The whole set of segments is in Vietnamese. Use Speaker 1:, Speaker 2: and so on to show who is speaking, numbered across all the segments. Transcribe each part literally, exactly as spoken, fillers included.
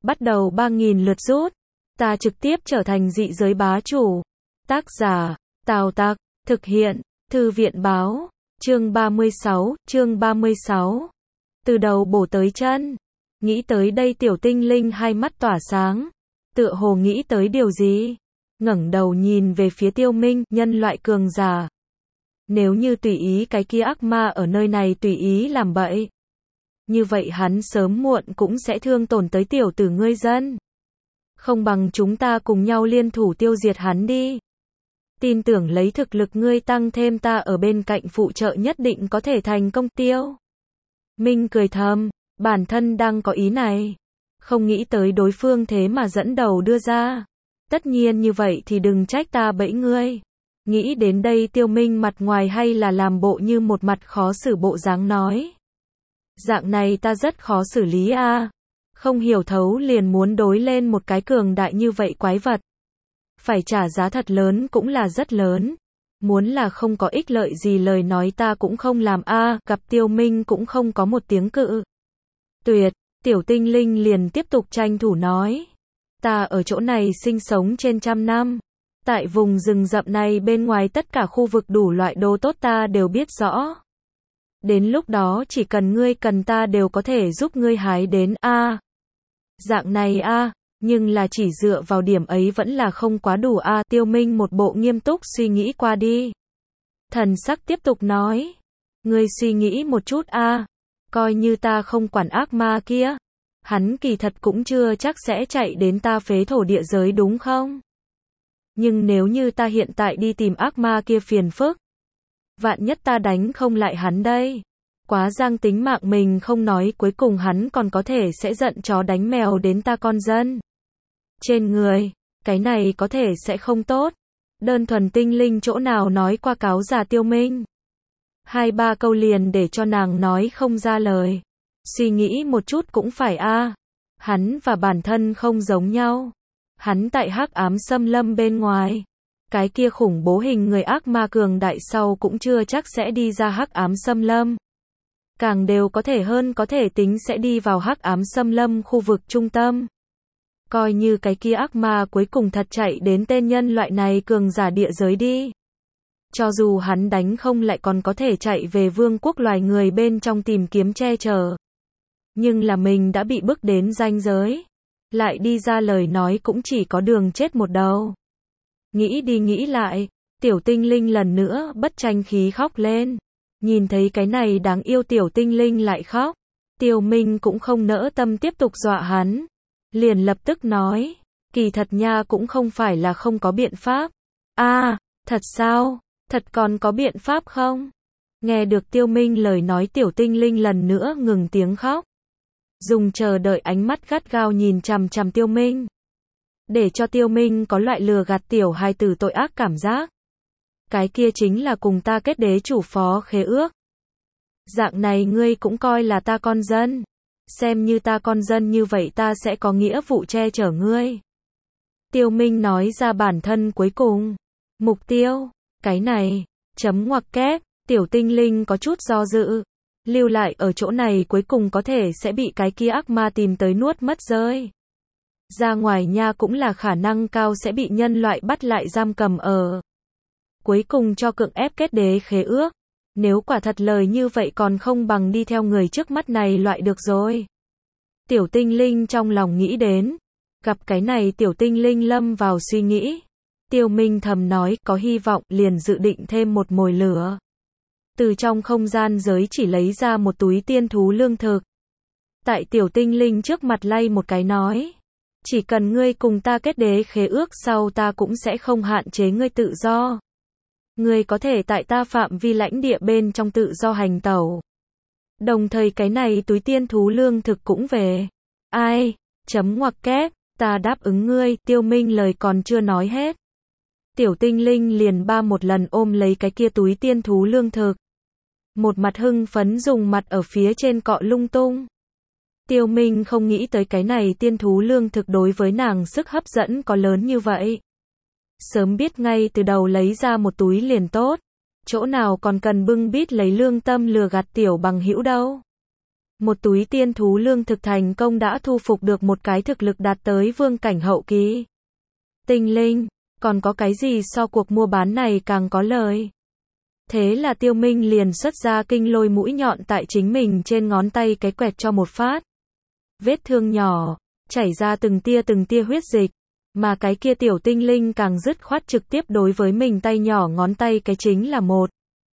Speaker 1: bắt đầu ba nghìn lượt rút. Ta trực tiếp trở thành dị giới bá chủ. Tác giả, Tào Tặc, thực hiện, Thư viện báo, chương ba mươi sáu, chương ba mươi sáu. Từ đầu bổ tới chân. Nghĩ tới đây tiểu tinh linh hai mắt tỏa sáng. Tựa hồ nghĩ tới điều gì? Ngẩng đầu nhìn về phía Tiêu Minh, nhân loại cường giả. Nếu như tùy ý cái kia ác ma ở nơi này tùy ý làm bậy, như vậy hắn sớm muộn cũng sẽ thương tổn tới tiểu tử ngươi dân. Không bằng chúng ta cùng nhau liên thủ tiêu diệt hắn đi. Tin tưởng lấy thực lực ngươi tăng thêm ta ở bên cạnh phụ trợ nhất định có thể thành công. Tiêu Minh cười thầm, bản thân đang có ý này. Không nghĩ tới đối phương thế mà dẫn đầu đưa ra. Tất nhiên như vậy thì đừng trách ta bẫy ngươi. Nghĩ đến đây Tiêu Minh mặt ngoài hay là làm bộ như một mặt khó xử bộ dáng nói. Dạng này ta rất khó xử lý a. À. Không hiểu thấu liền muốn đối lên một cái cường đại như vậy quái vật. Phải trả giá thật lớn cũng là rất lớn. Muốn là không có ích lợi gì lời nói ta cũng không làm a. À. Gặp Tiêu Minh cũng không có một tiếng cự tuyệt. Tiểu tinh linh liền tiếp tục tranh thủ nói. Ta ở chỗ này sinh sống trên trăm năm. Tại vùng rừng rậm này bên ngoài tất cả khu vực đủ loại đồ tốt ta đều biết rõ. Đến lúc đó chỉ cần ngươi cần ta đều có thể giúp ngươi hái đến a. À, dạng này a, à, nhưng là chỉ dựa vào điểm ấy vẫn là không quá đủ a. À, Tiêu Minh một bộ nghiêm túc suy nghĩ qua đi. Thần sắc tiếp tục nói. Ngươi suy nghĩ một chút a, à, coi như ta không quản ác ma kia. Hắn kỳ thật cũng chưa chắc sẽ chạy đến ta phế thổ địa giới đúng không? Nhưng nếu như ta hiện tại đi tìm ác ma kia phiền phức. Vạn nhất ta đánh không lại hắn đây. Quá giang tính mạng mình không nói cuối cùng hắn còn có thể sẽ giận chó đánh mèo đến ta con dân. Trên người, cái này có thể sẽ không tốt. Đơn thuần tinh linh chỗ nào nói qua cáo già Tiêu Minh. Hai ba câu liền để cho nàng nói không ra lời. Suy nghĩ một chút cũng phải a. À. Hắn và bản thân không giống nhau. Hắn tại hắc ám xâm lâm bên ngoài. Cái kia khủng bố hình người ác ma cường đại sau cũng chưa chắc sẽ đi ra hắc ám xâm lâm. Càng đều có thể hơn có thể tính sẽ đi vào hắc ám xâm lâm khu vực trung tâm. Coi như cái kia ác ma cuối cùng thật chạy đến tên nhân loại này cường giả địa giới đi. Cho dù hắn đánh không lại còn có thể chạy về vương quốc loài người bên trong tìm kiếm che chở. Nhưng là mình đã bị bức đến ranh giới. Lại đi ra lời nói cũng chỉ có đường chết một đầu. Nghĩ đi nghĩ lại, tiểu tinh linh lần nữa bất tranh khí khóc lên. Nhìn thấy cái này đáng yêu tiểu tinh linh lại khóc. Tiêu Minh cũng không nỡ tâm tiếp tục dọa hắn. Liền lập tức nói, kỳ thật nha cũng không phải là không có biện pháp. A, à, thật sao? Thật còn có biện pháp không? Nghe được Tiêu Minh lời nói tiểu tinh linh lần nữa ngừng tiếng khóc. Dùng chờ đợi ánh mắt gắt gao nhìn chằm chằm Tiêu Minh. Để cho Tiêu Minh có loại lừa gạt tiểu hài tử tội ác cảm giác. Cái kia chính là cùng ta kết đế chủ phó khế ước. Dạng này ngươi cũng coi là ta con dân. Xem như ta con dân như vậy ta sẽ có nghĩa vụ che chở ngươi. Tiêu Minh nói ra bản thân cuối cùng. Mục tiêu, cái này, chấm ngoặc kép, tiểu tinh linh có chút do dự. Lưu lại ở chỗ này cuối cùng có thể sẽ bị cái kia ác ma tìm tới nuốt mất rơi. Ra ngoài nha cũng là khả năng cao sẽ bị nhân loại bắt lại giam cầm ở. Cuối cùng cho cưỡng ép kết đế khế ước. Nếu quả thật lời như vậy còn không bằng đi theo người trước mắt này loại được rồi. Tiểu tinh linh trong lòng nghĩ đến. Gặp cái này tiểu tinh linh lâm vào suy nghĩ. Tiêu Minh thầm nói có hy vọng liền dự định thêm một mồi lửa. Từ trong không gian giới chỉ lấy ra một túi tiên thú lương thực. Tại tiểu tinh linh trước mặt lay một cái nói. Chỉ cần ngươi cùng ta kết đế khế ước sau ta cũng sẽ không hạn chế ngươi tự do. Ngươi có thể tại ta phạm vi lãnh địa bên trong tự do hành tẩu. Đồng thời cái này túi tiên thú lương thực cũng về. Ai? Chấm ngoặc kép, ta đáp ứng ngươi, Tiêu Minh lời còn chưa nói hết. Tiểu tinh linh liền ba một lần ôm lấy cái kia túi tiên thú lương thực. Một mặt hưng phấn dùng mặt ở phía trên cọ lung tung. Tiêu Minh không nghĩ tới cái này tiên thú lương thực đối với nàng sức hấp dẫn có lớn như vậy. Sớm biết ngay từ đầu lấy ra một túi liền tốt. Chỗ nào còn cần bưng bít lấy lương tâm lừa gạt tiểu bằng hữu đâu. Một túi tiên thú lương thực thành công đã thu phục được một cái thực lực đạt tới vương cảnh hậu kỳ. Tinh linh, còn có cái gì so cuộc mua bán này càng có lời. Thế là Tiêu Minh liền xuất ra kinh lôi mũi nhọn tại chính mình trên ngón tay cái quẹt cho một phát. Vết thương nhỏ, chảy ra từng tia từng tia huyết dịch, mà cái kia tiểu tinh linh càng dứt khoát trực tiếp đối với mình tay nhỏ ngón tay cái chính là một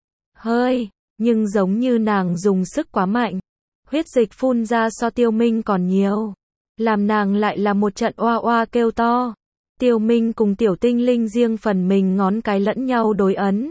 Speaker 1: hơi, nhưng giống như nàng dùng sức quá mạnh. Huyết dịch phun ra so Tiêu Minh còn nhiều, làm nàng lại là một trận oa oa kêu to. Tiêu Minh cùng tiểu tinh linh riêng phần mình ngón cái lẫn nhau đối ấn.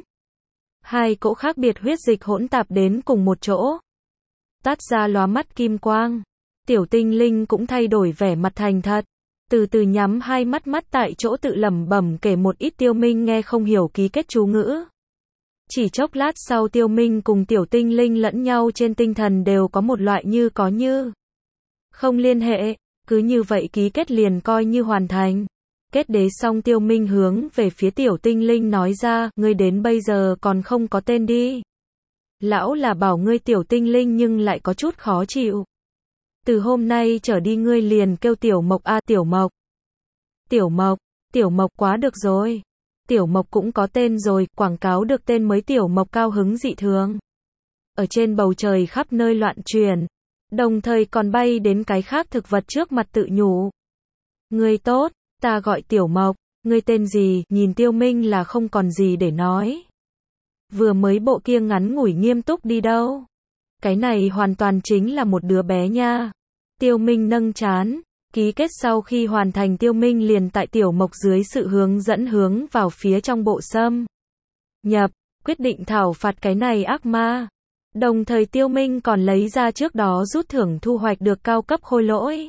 Speaker 1: Hai cỗ khác biệt huyết dịch hỗn tạp đến cùng một chỗ, tát ra lóa mắt kim quang. Tiểu tinh linh cũng thay đổi vẻ mặt thành thật, từ từ nhắm hai mắt mắt tại chỗ tự lẩm bẩm kể một ít Tiêu Minh nghe không hiểu ký kết chú ngữ. Chỉ chốc lát sau Tiêu Minh cùng tiểu tinh linh lẫn nhau trên tinh thần đều có một loại như có như không liên hệ, cứ như vậy ký kết liền coi như hoàn thành. Kết đế xong Tiêu Minh hướng về phía tiểu tinh linh nói ra, ngươi đến bây giờ còn không có tên đi. Lão là bảo ngươi tiểu tinh linh nhưng lại có chút khó chịu. Từ hôm nay trở đi ngươi liền kêu Tiểu Mộc a, Tiểu Mộc. Tiểu Mộc, Tiểu Mộc quá được rồi. Tiểu Mộc cũng có tên rồi, quảng cáo được tên mới Tiểu Mộc cao hứng dị thường. Ở trên bầu trời khắp nơi loạn truyền, đồng thời còn bay đến cái khác thực vật trước mặt tự nhủ. Ngươi tốt, ta gọi Tiểu Mộc, ngươi tên gì? Nhìn Tiêu Minh là không còn gì để nói. Vừa mới bộ kia ngắn ngủi nghiêm túc đi đâu? Cái này hoàn toàn chính là một đứa bé nha. Tiêu Minh nâng trán, ký kết sau khi hoàn thành Tiêu Minh liền tại Tiểu Mộc dưới sự hướng dẫn hướng vào phía trong bộ xâm nhập, quyết định thảo phạt cái này ác ma. Đồng thời Tiêu Minh còn lấy ra trước đó rút thưởng thu hoạch được cao cấp khôi lỗi.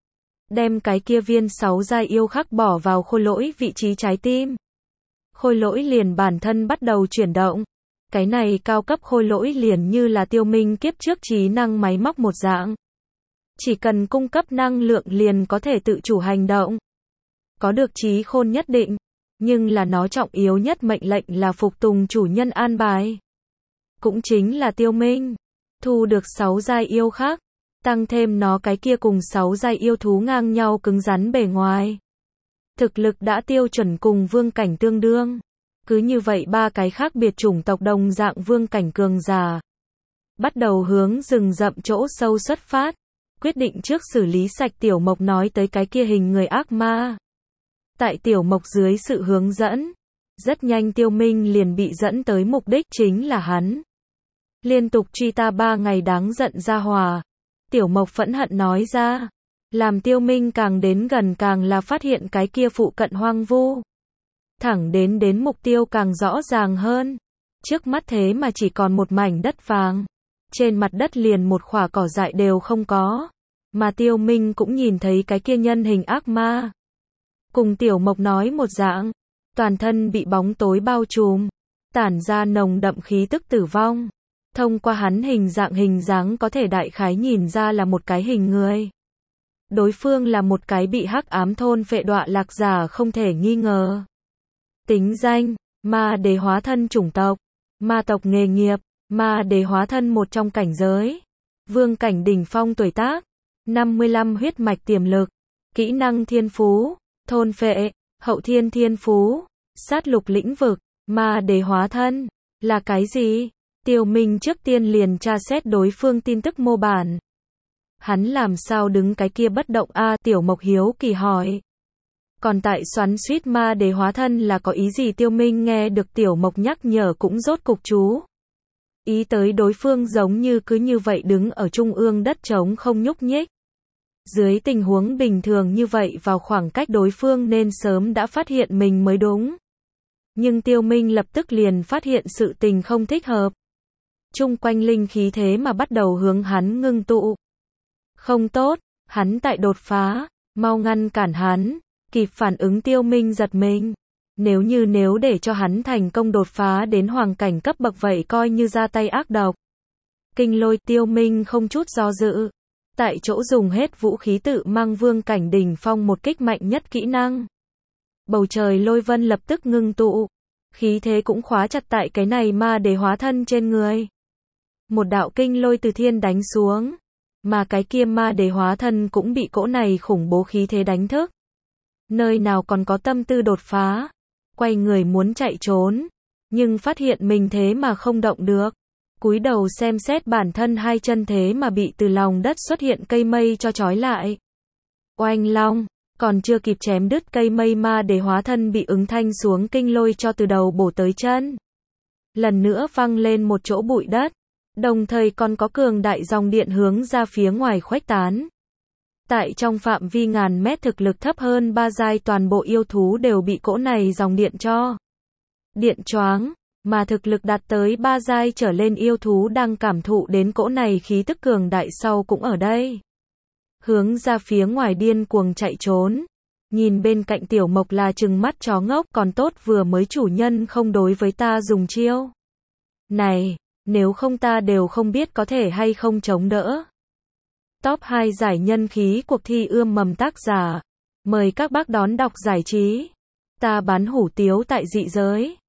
Speaker 1: Đem cái kia viên sáu giai yêu khắc bỏ vào khôi lỗi vị trí trái tim. Khôi lỗi liền bản thân bắt đầu chuyển động. Cái này cao cấp khôi lỗi liền như là Tiêu Minh kiếp trước trí năng máy móc một dạng. Chỉ cần cung cấp năng lượng liền có thể tự chủ hành động. Có được trí khôn nhất định, nhưng là nó trọng yếu nhất mệnh lệnh là phục tùng chủ nhân an bài. Cũng chính là Tiêu Minh thu được sáu giai yêu khắc, tăng thêm nó cái kia cùng sáu giai yêu thú ngang nhau cứng rắn bề ngoài. Thực lực đã tiêu chuẩn cùng vương cảnh tương đương. Cứ như vậy ba cái khác biệt chủng tộc đồng dạng vương cảnh cường giả. Bắt đầu hướng rừng rậm chỗ sâu xuất phát. Quyết định trước xử lý sạch Tiểu Mộc nói tới cái kia hình người ác ma. Tại Tiểu Mộc dưới sự hướng dẫn, rất nhanh Tiêu Minh liền bị dẫn tới mục đích chính là hắn. Liên tục truy ta ba ngày đáng giận ra hòa. Tiểu Mộc phẫn hận nói ra. Làm Tiêu Minh càng đến gần càng là phát hiện cái kia phụ cận hoang vu. Thẳng đến đến mục tiêu càng rõ ràng hơn. Trước mắt thế mà chỉ còn một mảnh đất vàng. Trên mặt đất liền một khỏa cỏ dại đều không có. Mà Tiêu Minh cũng nhìn thấy cái kia nhân hình ác ma. Cùng Tiểu Mộc nói một dạng. Toàn thân bị bóng tối bao trùm. Tản ra nồng đậm khí tức tử vong. Thông qua hắn hình dạng hình dáng có thể đại khái nhìn ra là một cái hình người. Đối phương là một cái bị hắc ám thôn phệ đọa lạc giả không thể nghi ngờ. Tính danh, ma đế hóa thân chủng tộc, ma tộc nghề nghiệp, ma đế hóa thân một trong cảnh giới. Vương cảnh đỉnh phong tuổi tác, năm mươi lăm huyết mạch tiềm lực, kỹ năng thiên phú, thôn phệ, hậu thiên thiên phú, sát lục lĩnh vực, ma đế hóa thân, là cái gì? Tiêu Minh trước tiên liền tra xét đối phương tin tức mô bản. Hắn làm sao đứng cái kia bất động a? Tiểu Mộc hiếu kỳ hỏi. Còn tại xoắn suýt ma đế hóa thân là có ý gì? Tiêu Minh nghe được Tiểu Mộc nhắc nhở cũng rốt cục chú ý tới đối phương giống như cứ như vậy đứng ở trung ương đất trống không nhúc nhích. Dưới tình huống bình thường như vậy vào khoảng cách đối phương nên sớm đã phát hiện mình mới đúng. Nhưng Tiêu Minh lập tức liền phát hiện sự tình không thích hợp. Chung quanh linh khí thế mà bắt đầu hướng hắn ngưng tụ. Không tốt, hắn tại đột phá, mau ngăn cản hắn. Kịp phản ứng Tiêu Minh giật mình. Nếu như nếu để cho hắn thành công đột phá đến hoàng cảnh cấp bậc vậy coi như ra tay ác độc. Kinh lôi. Tiêu Minh không chút do dự. Tại chỗ dùng hết vũ khí tự mang vương cảnh đỉnh phong một kích mạnh nhất kỹ năng. Bầu trời lôi vân lập tức ngưng tụ. Khí thế cũng khóa chặt tại cái này ma đế hóa thân trên người. Một đạo kinh lôi từ thiên đánh xuống. Mà cái kia ma đế hóa thân cũng bị cỗ này khủng bố khí thế đánh thức. Nơi nào còn có tâm tư đột phá, quay người muốn chạy trốn, nhưng phát hiện mình thế mà không động được. Cúi đầu xem xét bản thân hai chân thế mà bị từ lòng đất xuất hiện cây mây cho trói lại. Oanh long, còn chưa kịp chém đứt cây mây ma đế hóa thân bị ứng thanh xuống kinh lôi cho từ đầu bổ tới chân. Lần nữa văng lên một chỗ bụi đất, đồng thời còn có cường đại dòng điện hướng ra phía ngoài khuếch tán. Tại trong phạm vi ngàn mét thực lực thấp hơn ba giai toàn bộ yêu thú đều bị cỗ này dòng điện cho điện choáng, mà thực lực đạt tới ba giai trở lên yêu thú đang cảm thụ đến cỗ này khí tức cường đại sau cũng ở đây. Hướng ra phía ngoài điên cuồng chạy trốn. Nhìn bên cạnh Tiểu Mộc là trừng mắt chó ngốc, còn tốt vừa mới chủ nhân không đối với ta dùng chiêu này, nếu không ta đều không biết có thể hay không chống đỡ. Top hai giải nhân khí cuộc thi ươm mầm tác giả. Mời các bác đón đọc giải trí. Ta bán hủ tiếu tại dị giới.